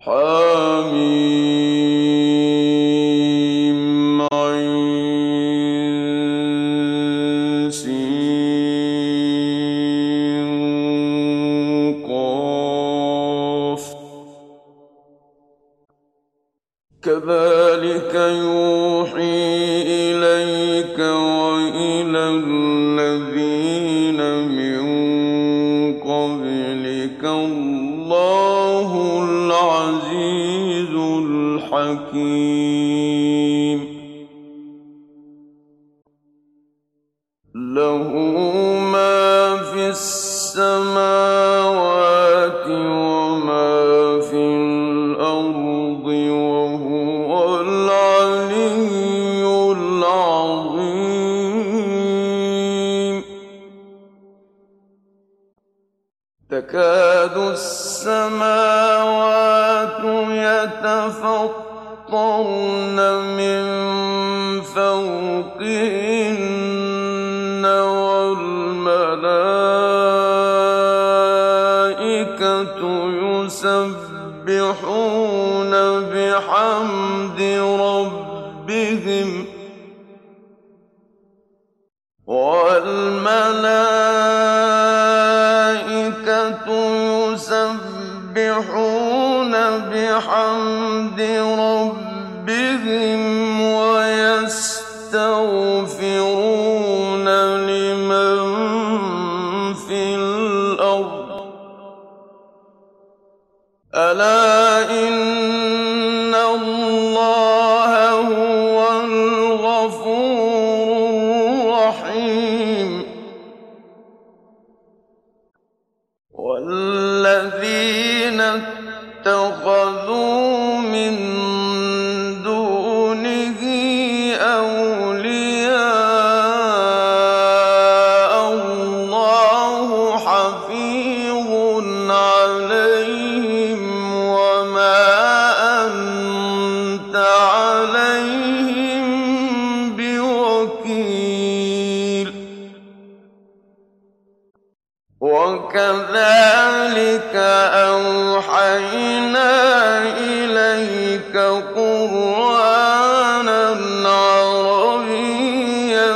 حم عين سين قاف كذلك يوحي إليك وإلى الذين من قبلك الله العزيز الحكيم له ما في السماوات وما في الأرض وهو العلي العظيم تكاد السماوات يتفطرن من فوقهن والملائكة يسبحون بحمد ربهم ويستغفرون لمن في الأرض ألا إن الله هو الغفور الرحيم والذين اتخذوا من دونه أولياء الله حفيظ عليهم وما أنت عليهم بوكيل وكذلك أوحينا إليك قرآنا عربيا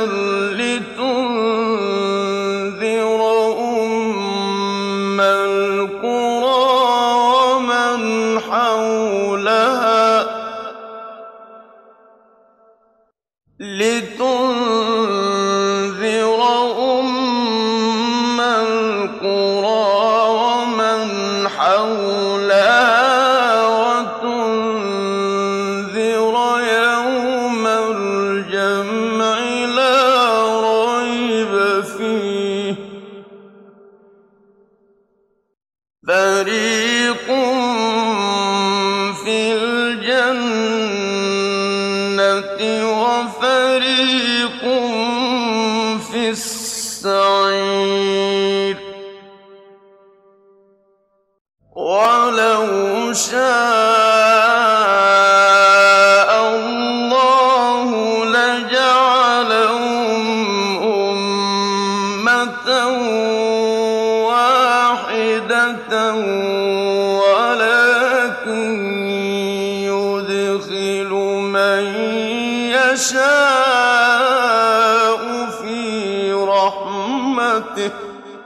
لتنذر أم القرى ومن حولها وتنذر يوم الجمع لا ريب فيه فريق في الجنة وفريق في السعير ولو شاء الله لجعلهم أمة واحدة ولكن يدخل من يشاء في رحمته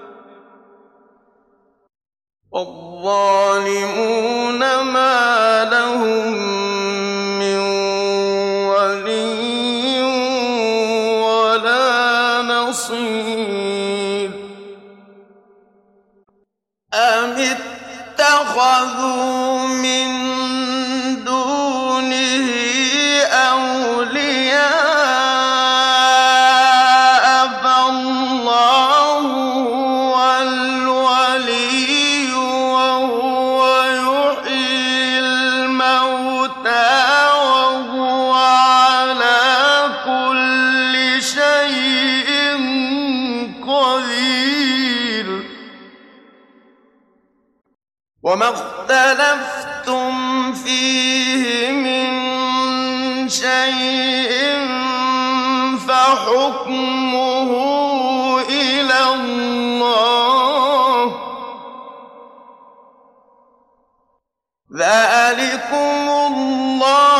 والظالمون ما لهم من ولي ولا نصير أم اتخذوا من دونه أولياء فالله هو الولي وهو يحيي الموتى وهو على كل شيء قدير وما اختلفتم فيه من شيء فحكمه إلى الله ذلكم الله